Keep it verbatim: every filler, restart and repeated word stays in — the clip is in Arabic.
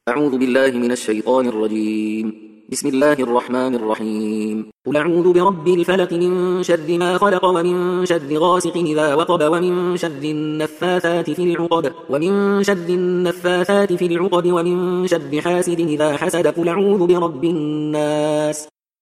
أعوذ بالله من الشيطان الرجيم. بسم الله الرحمن الرحيم. قل أعوذ برب الفلق من شر ما خلق ومن شر غاسق إذا وقب ومن شر النفاثات في العقد ومن شر النفاثات في العقد ومن شر حاسد إذا حسد. قل أعوذ برب الناس